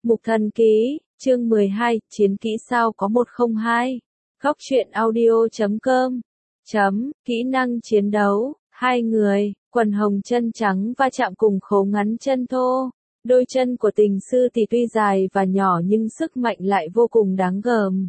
Mục Thần Ký, chương 12, Chiến kỹ sao có 102. Góc truyện audio.com. Kỹ năng chiến đấu, hai người, quần hồng chân trắng va chạm cùng khố ngắn chân thô. Đôi chân của tình sư thì tuy dài và nhỏ nhưng sức mạnh lại vô cùng đáng gờm.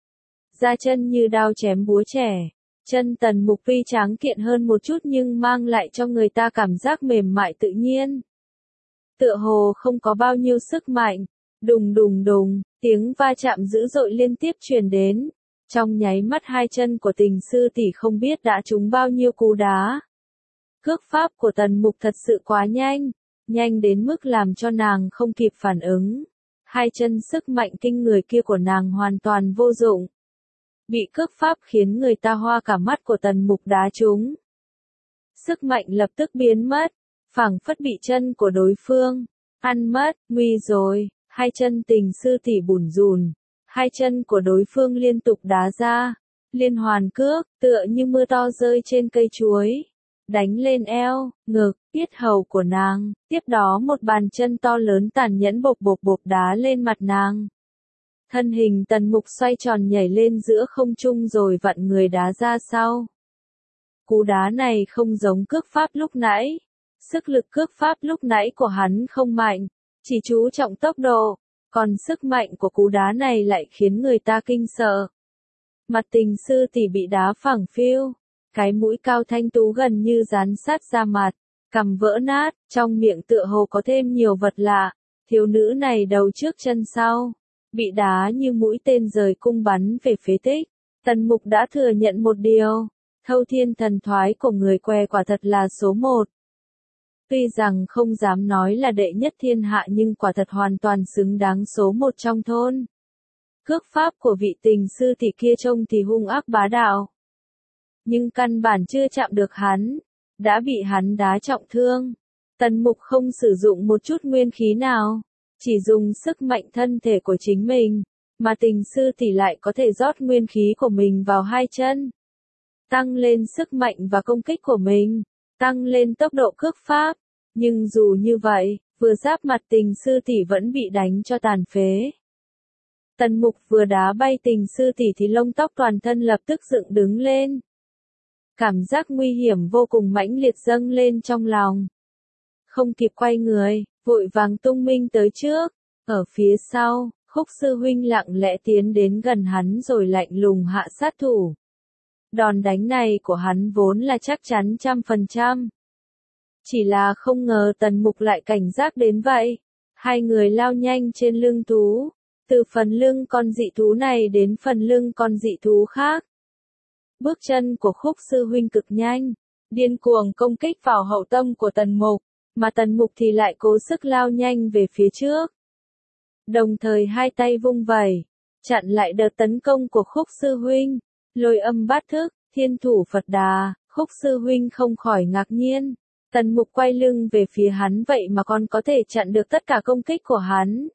Da chân như đao chém búa trẻ. Chân Tần Mục tuy tráng kiện hơn một chút nhưng mang lại cho người ta cảm giác mềm mại tự nhiên. Tựa hồ không có bao nhiêu sức mạnh. Đùng đùng đùng, tiếng va chạm dữ dội liên tiếp truyền đến. Trong nháy mắt hai chân của tình sư tỷ không biết đã trúng bao nhiêu cú đá. Cước pháp của Tần Mục thật sự quá nhanh, nhanh đến mức làm cho nàng không kịp phản ứng. Hai chân sức mạnh kinh người kia của nàng hoàn toàn vô dụng. Bị cước pháp khiến người ta hoa cả mắt của Tần Mục đá trúng. Sức mạnh lập tức biến mất, phảng phất bị chân của đối phương ăn mất, nguy rồi. Hai chân tình sư tỷ bủn rủn, hai chân của đối phương liên tục đá ra, liên hoàn cước, tựa như mưa to rơi trên cây chuối, đánh lên eo, ngực, yết hầu của nàng, tiếp đó một bàn chân to lớn tàn nhẫn bộp bộp bộp đá lên mặt nàng. Thân hình Tần Mục xoay tròn nhảy lên giữa không trung rồi vặn người đá ra sau. Cú đá này không giống cước pháp lúc nãy, sức lực cước pháp lúc nãy của hắn không mạnh. Chỉ chú trọng tốc độ, còn sức mạnh của cú đá này lại khiến người ta kinh sợ. Mặt tình sư tỷ bị đá phẳng phiu, cái mũi cao thanh tú gần như dán sát ra mặt, cằm vỡ nát, trong miệng tựa hồ có thêm nhiều vật lạ. Thiếu nữ này đầu trước chân sau, bị đá như mũi tên rời cung bắn về phế tích. Tần Mục đã thừa nhận một điều, thâu thiên thần thoái của người què quả thật là số một. Tuy rằng không dám nói là đệ nhất thiên hạ nhưng quả thật hoàn toàn xứng đáng số một trong thôn. Cước pháp của vị tình sư tỷ kia trông thì hung ác bá đạo. Nhưng căn bản chưa chạm được hắn, đã bị hắn đá trọng thương. Tần Mục không sử dụng một chút nguyên khí nào, chỉ dùng sức mạnh thân thể của chính mình, mà tình sư tỷ lại có thể rót nguyên khí của mình vào hai chân. Tăng lên sức mạnh và công kích của mình. Tăng lên tốc độ cước pháp, nhưng dù như vậy, vừa giáp mặt tình sư tỷ vẫn bị đánh cho tàn phế. Tần Mục vừa đá bay tình sư tỷ thì lông tóc toàn thân lập tức dựng đứng lên. Cảm giác nguy hiểm vô cùng mãnh liệt dâng lên trong lòng. Không kịp quay người, vội vàng tung minh tới trước, ở phía sau, Khúc sư huynh lặng lẽ tiến đến gần hắn rồi lạnh lùng hạ sát thủ. Đòn đánh này của hắn vốn là chắc chắn 100%. Chỉ là không ngờ Tần Mục lại cảnh giác đến vậy. Hai người lao nhanh trên lưng thú, từ phần lưng con dị thú này đến phần lưng con dị thú khác. Bước chân của Khúc sư huynh cực nhanh, điên cuồng công kích vào hậu tâm của Tần Mục, mà Tần Mục thì lại cố sức lao nhanh về phía trước. Đồng thời hai tay vung vẩy, chặn lại đợt tấn công của Khúc sư huynh. Lôi âm bát thức, thiên thủ Phật Đà. Khúc sư huynh không khỏi ngạc nhiên. Tần Mục quay lưng về phía hắn vậy mà còn có thể chặn được tất cả công kích của hắn.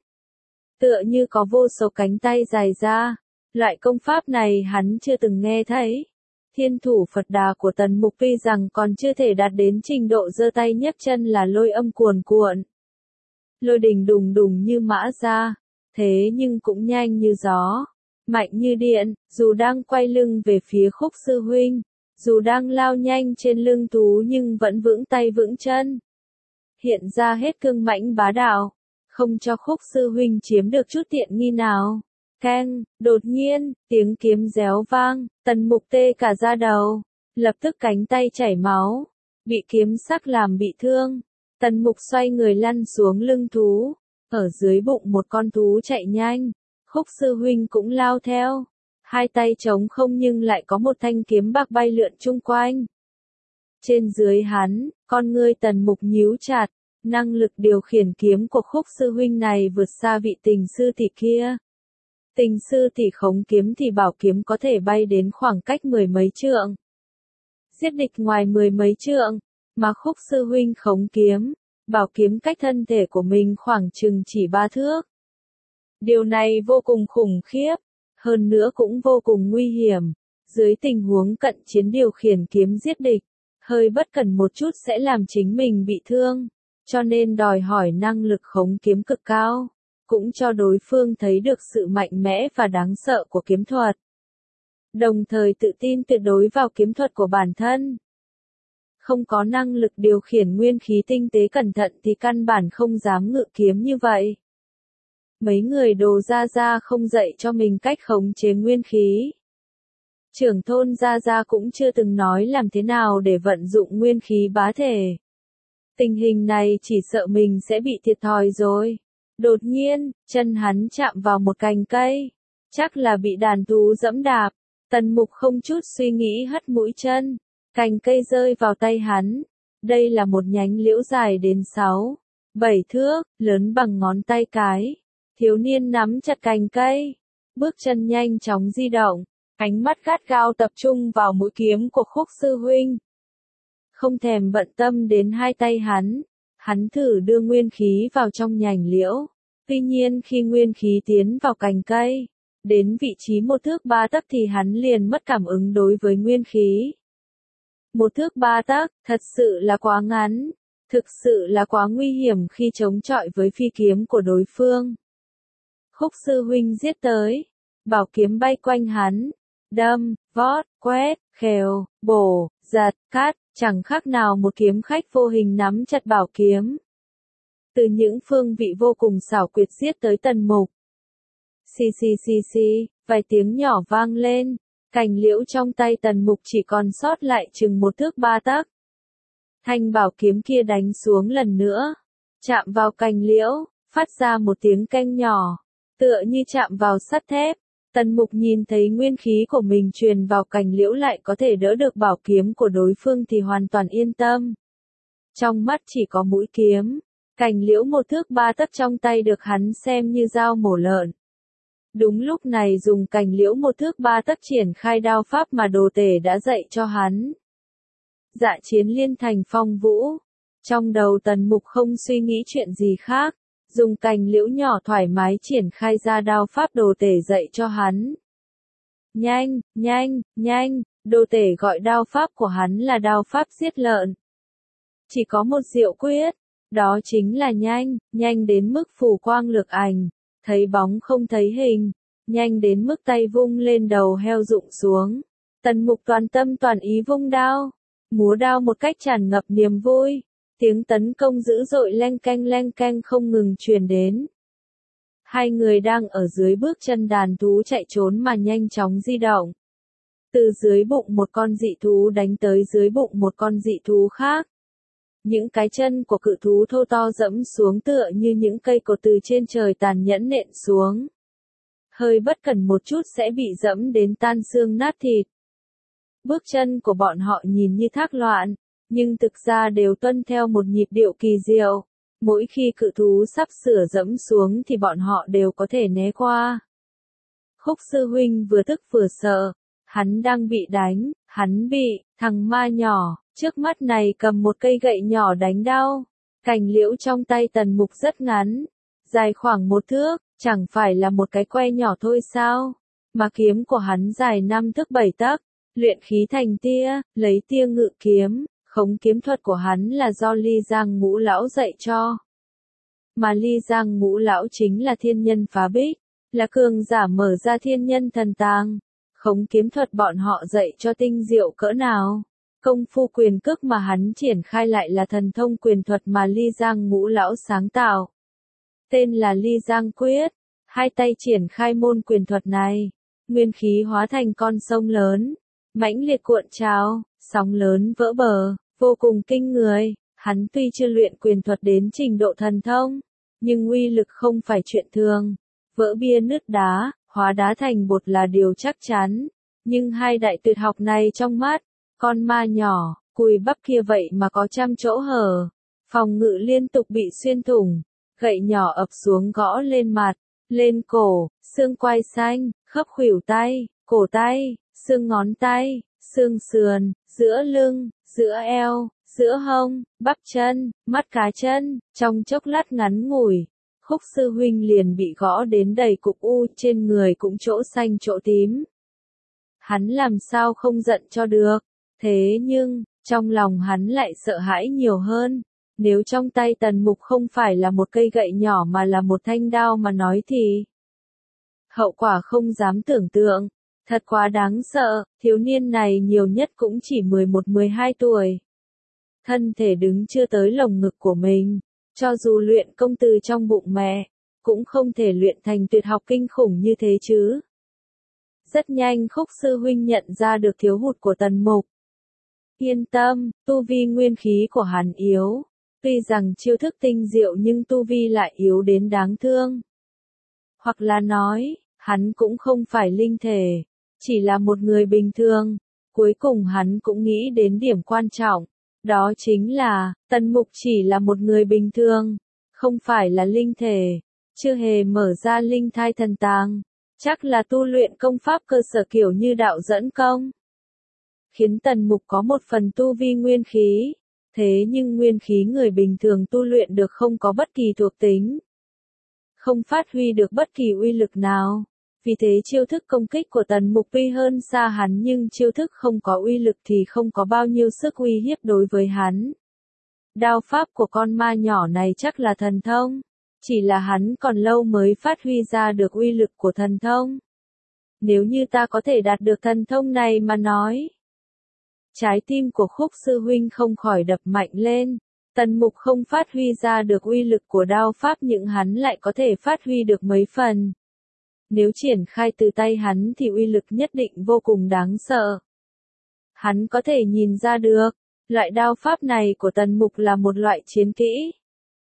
Tựa như có vô số cánh tay dài ra. Loại công pháp này hắn chưa từng nghe thấy. Thiên thủ Phật Đà của Tần Mục tuy rằng còn chưa thể đạt đến trình độ giơ tay nhấc chân là lôi âm cuồn cuộn. Lôi đình đùng đùng như mã ra. Thế nhưng cũng nhanh như gió. Mạnh như điện, dù đang quay lưng về phía Khúc sư huynh, dù đang lao nhanh trên lưng thú nhưng vẫn vững tay vững chân. Hiện ra hết cương mãnh bá đạo, không cho Khúc sư huynh chiếm được chút tiện nghi nào. Keng, đột nhiên, tiếng kiếm réo vang, Tần Mục tê cả da đầu, lập tức cánh tay chảy máu, bị kiếm sắc làm bị thương. Tần Mục xoay người lăn xuống lưng thú, ở dưới bụng một con thú chạy nhanh. Khúc sư huynh cũng lao theo, hai tay trống không nhưng lại có một thanh kiếm bạc bay lượn chung quanh. Trên dưới hắn, con ngươi Tần Mục nhíu chặt, năng lực điều khiển kiếm của Khúc sư huynh này vượt xa vị tình sư tỷ kia. Tình sư tỷ khống kiếm thì bảo kiếm có thể bay đến khoảng cách mười mấy trượng. Giết địch ngoài mười mấy trượng, mà Khúc sư huynh khống kiếm, bảo kiếm cách thân thể của mình khoảng chừng chỉ 3 thước. Điều này vô cùng khủng khiếp, hơn nữa cũng vô cùng nguy hiểm. Dưới tình huống cận chiến điều khiển kiếm giết địch, hơi bất cẩn một chút sẽ làm chính mình bị thương, cho nên đòi hỏi năng lực khống kiếm cực cao. cũng cho đối phương thấy được sự mạnh mẽ và đáng sợ của kiếm thuật. Đồng thời tự tin tuyệt đối vào kiếm thuật của bản thân. Không có năng lực điều khiển nguyên khí tinh tế cẩn thận thì căn bản không dám ngự kiếm như vậy. Mấy người Đồ Gia Gia không dạy cho mình cách khống chế nguyên khí. Trưởng thôn Gia Gia cũng chưa từng nói làm thế nào để vận dụng nguyên khí bá thể. Tình hình này chỉ sợ mình sẽ bị thiệt thòi rồi. Đột nhiên, chân hắn chạm vào một cành cây. Chắc là bị đàn thú dẫm đạp. Tần Mục không chút suy nghĩ hất mũi chân. Cành cây rơi vào tay hắn. Đây là một nhánh liễu dài đến 6-7 thước, lớn bằng ngón tay cái. Thiếu niên nắm chặt cành cây. Bước chân nhanh chóng di động. Ánh mắt gắt gao tập trung vào mũi kiếm của Khúc sư huynh. Không thèm bận tâm đến hai tay hắn thử đưa nguyên khí vào trong nhành liễu. Tuy nhiên khi nguyên khí tiến vào cành cây, đến vị trí 1 thước 3 tấc thì hắn liền mất cảm ứng đối với nguyên khí. 1 thước 3 tấc, thật sự là quá ngắn, thực sự là quá nguy hiểm khi chống chọi với phi kiếm của đối phương. Khúc sư huynh giết tới, bảo kiếm bay quanh hắn, đâm, vót, quét, khều, bổ, giật, cắt, chẳng khác nào một kiếm khách vô hình nắm chặt bảo kiếm. Từ những phương vị vô cùng xảo quyệt giết tới Tần Mục. Xì xì xì xì, vài tiếng nhỏ vang lên, cành liễu trong tay Tần Mục chỉ còn sót lại chừng 1 thước 3 tấc. Thanh bảo kiếm kia đánh xuống lần nữa, chạm vào cành liễu, phát ra một tiếng keng nhỏ, tựa như chạm vào sắt thép. Tần Mục nhìn thấy nguyên khí của mình truyền vào cành liễu lại có thể đỡ được bảo kiếm của đối phương thì hoàn toàn yên tâm. Trong mắt chỉ có mũi kiếm, cành liễu 1 thước 3 tấc trong tay được hắn xem như dao mổ lợn. Đúng lúc này dùng cành liễu 1 thước 3 tấc triển khai đao pháp mà Đồ Tể đã dạy cho hắn. Dạ chiến liên thành phong vũ. Trong đầu Tần Mục không suy nghĩ chuyện gì khác. Dùng cành liễu nhỏ thoải mái triển khai ra đao pháp Đồ Tể dạy cho hắn. Nhanh, nhanh, nhanh, Đồ Tể gọi đao pháp của hắn là đao pháp giết lợn. Chỉ có một diệu quyết, đó chính là nhanh, nhanh đến mức phủ quang lược ảnh, thấy bóng không thấy hình, nhanh đến mức tay vung lên đầu heo rụng xuống. Tần Mục toàn tâm toàn ý vung đao, múa đao một cách tràn ngập niềm vui. Tiếng tấn công dữ dội leng keng không ngừng truyền đến. Hai người đang ở dưới bước chân đàn thú chạy trốn mà nhanh chóng di động. Từ dưới bụng một con dị thú đánh tới dưới bụng một con dị thú khác. Những cái chân của cự thú thô to dẫm xuống tựa như những cây cột từ trên trời tàn nhẫn nện xuống. Hơi bất cẩn một chút sẽ bị dẫm đến tan xương nát thịt. Bước chân của bọn họ nhìn như thác loạn, nhưng thực ra đều tuân theo một nhịp điệu kỳ diệu. Mỗi khi cự thú sắp sửa dẫm xuống thì bọn họ đều có thể né qua. Khúc sư huynh vừa tức vừa sợ, hắn đang bị đánh, hắn bị thằng ma nhỏ trước mắt này cầm một cây gậy nhỏ đánh đau. Cành liễu trong tay Tần Mục rất ngắn, dài khoảng 1 thước, chẳng phải là một cái que nhỏ thôi sao? Mà kiếm của hắn dài 5 thước 7 tấc, luyện khí thành tia, lấy tia ngự kiếm. Khống kiếm thuật của hắn là do Ly Giang Ngũ Lão dạy cho. Mà Ly Giang Ngũ Lão chính là thiên nhân phá bích, là cường giả mở ra thiên nhân thần tàng. Khống kiếm thuật bọn họ dạy cho tinh diệu cỡ nào. Công phu quyền cước mà hắn triển khai lại là thần thông quyền thuật mà Ly Giang Ngũ Lão sáng tạo. Tên là Ly Giang Quyết. Hai tay triển khai môn quyền thuật này, nguyên khí hóa thành con sông lớn, mãnh liệt cuộn trào, sóng lớn vỡ bờ, vô cùng kinh người. Hắn tuy chưa luyện quyền thuật đến trình độ thần thông, nhưng uy lực không phải chuyện thường. Vỡ bia nứt đá, hóa đá thành bột là điều chắc chắn. Nhưng hai đại tuyệt học này trong mắt, con ma nhỏ, cùi bắp kia vậy mà có 100 chỗ hở. Phòng ngự liên tục bị xuyên thủng, gậy nhỏ ập xuống gõ lên mặt, lên cổ, xương quai xanh, khớp khuỷu tay, cổ tay, xương ngón tay, xương sườn, giữa lưng, giữa eo, giữa hông, bắp chân, mắt cá chân. Trong chốc lát ngắn ngủi, Khúc sư huynh liền bị gõ đến đầy cục u, trên người cũng chỗ xanh chỗ tím. Hắn làm sao không giận cho được, thế nhưng, trong lòng hắn lại sợ hãi nhiều hơn. Nếu trong tay Tần Mục không phải là một cây gậy nhỏ mà là một thanh đao mà nói thì hậu quả không dám tưởng tượng, thật quá đáng sợ, thiếu niên này nhiều nhất cũng chỉ 11-12 tuổi. Thân thể đứng chưa tới lồng ngực của mình, cho dù luyện công từ trong bụng mẹ, cũng không thể luyện thành tuyệt học kinh khủng như thế chứ. Rất nhanh Khúc sư huynh nhận ra được thiếu hụt của Tần Mục. Yên tâm, tu vi nguyên khí của hắn yếu, tuy rằng chiêu thức tinh diệu nhưng tu vi lại yếu đến đáng thương. Hoặc là nói, hắn cũng không phải linh thể, chỉ là một người bình thường. Cuối cùng hắn cũng nghĩ đến điểm quan trọng, đó chính là, Tần Mục chỉ là một người bình thường, không phải là linh thể, chưa hề mở ra linh thai thần tàng, chắc là tu luyện công pháp cơ sở kiểu như đạo dẫn công. Khiến Tần Mục có một phần tu vi nguyên khí, thế nhưng nguyên khí người bình thường tu luyện được không có bất kỳ thuộc tính, không phát huy được bất kỳ uy lực nào. Vì thế chiêu thức công kích của Tần Mục tuy hơn xa hắn nhưng chiêu thức không có uy lực thì không có bao nhiêu sức uy hiếp đối với hắn. Đao pháp của con ma nhỏ này chắc là thần thông, chỉ là hắn còn lâu mới phát huy ra được uy lực của thần thông. Nếu như ta có thể đạt được thần thông này mà nói. Trái tim của Khúc sư huynh không khỏi đập mạnh lên. Tần Mục không phát huy ra được uy lực của đao pháp nhưng hắn lại có thể phát huy được mấy phần. Nếu triển khai từ tay hắn thì uy lực nhất định vô cùng đáng sợ. Hắn có thể nhìn ra được, loại đao pháp này của Tần Mục là một loại chiến kỹ.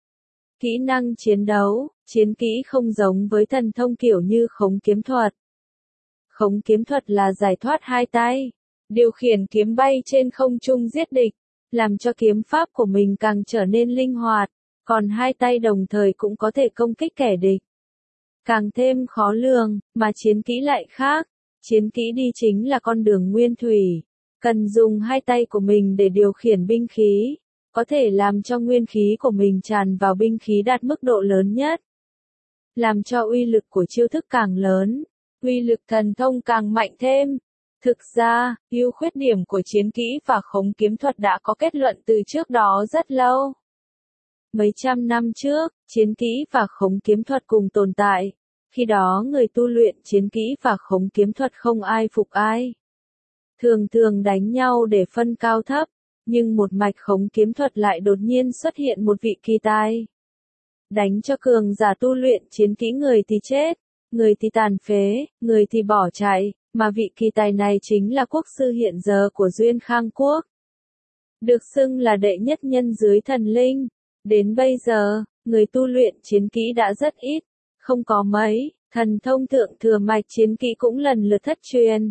Kỹ năng chiến đấu, chiến kỹ không giống với thần thông kiểu như khống kiếm thuật. Khống kiếm thuật là giải thoát hai tay, điều khiển kiếm bay trên không trung giết địch, làm cho kiếm pháp của mình càng trở nên linh hoạt, còn hai tay đồng thời cũng có thể công kích kẻ địch. Càng thêm khó lường, mà chiến kỹ lại khác. Chiến kỹ đi chính là con đường nguyên thủy, cần dùng hai tay của mình để điều khiển binh khí, có thể làm cho nguyên khí của mình tràn vào binh khí đạt mức độ lớn nhất, làm cho uy lực của chiêu thức càng lớn, uy lực thần thông càng mạnh thêm. Thực ra, ưu khuyết điểm của chiến kỹ và khống kiếm thuật đã có kết luận từ trước đó rất lâu. Mấy trăm năm trước, chiến kỹ và khống kiếm thuật cùng tồn tại. Khi đó người tu luyện chiến kỹ và khống kiếm thuật không ai phục ai. Thường thường đánh nhau để phân cao thấp, nhưng một mạch khống kiếm thuật lại đột nhiên xuất hiện một vị kỳ tài. Đánh cho cường giả tu luyện chiến kỹ người thì chết, người thì tàn phế, người thì bỏ chạy, mà vị kỳ tài này chính là quốc sư hiện giờ của Duyên Khang Quốc. Được xưng là đệ nhất nhân dưới thần linh. Đến bây giờ, người tu luyện chiến kỹ đã rất ít, không có mấy, thần thông thượng thừa mạch chiến kỹ cũng lần lượt thất truyền.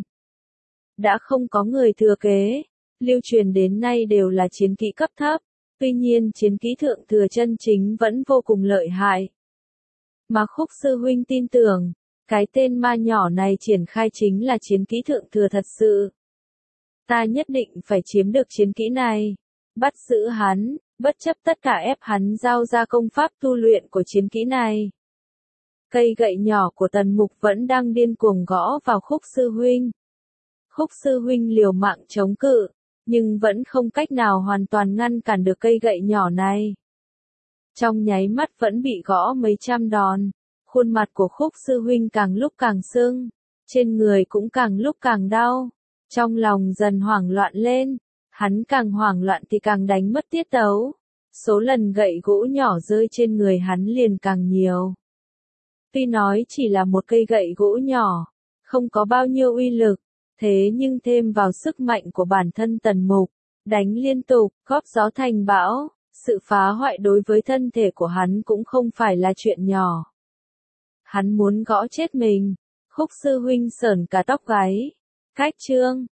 Đã không có người thừa kế, lưu truyền đến nay đều là chiến kỹ cấp thấp, tuy nhiên chiến kỹ thượng thừa chân chính vẫn vô cùng lợi hại. Mà Khúc sư huynh tin tưởng, cái tên ma nhỏ này triển khai chính là chiến kỹ thượng thừa thật sự. Ta nhất định phải chiếm được chiến kỹ này, bắt giữ hắn, bất chấp tất cả ép hắn giao ra công pháp tu luyện của chiến kỹ này. Cây gậy nhỏ của Tần Mục vẫn đang điên cuồng gõ vào Khúc sư huynh. Khúc sư huynh liều mạng chống cự, nhưng vẫn không cách nào hoàn toàn ngăn cản được cây gậy nhỏ này. Trong nháy mắt vẫn bị gõ mấy trăm đòn, khuôn mặt của Khúc sư huynh càng lúc càng sưng, trên người cũng càng lúc càng đau, trong lòng dần hoảng loạn lên, hắn càng hoảng loạn thì càng đánh mất tiết tấu, số lần gậy gỗ nhỏ rơi trên người hắn liền càng nhiều. Tuy nói chỉ là một cây gậy gỗ nhỏ, không có bao nhiêu uy lực, thế nhưng thêm vào sức mạnh của bản thân Tần Mục, đánh liên tục, góp gió thành bão, sự phá hoại đối với thân thể của hắn cũng không phải là chuyện nhỏ. Hắn muốn gõ chết mình. Khúc sư huynh sởn cả tóc gáy. Cách chương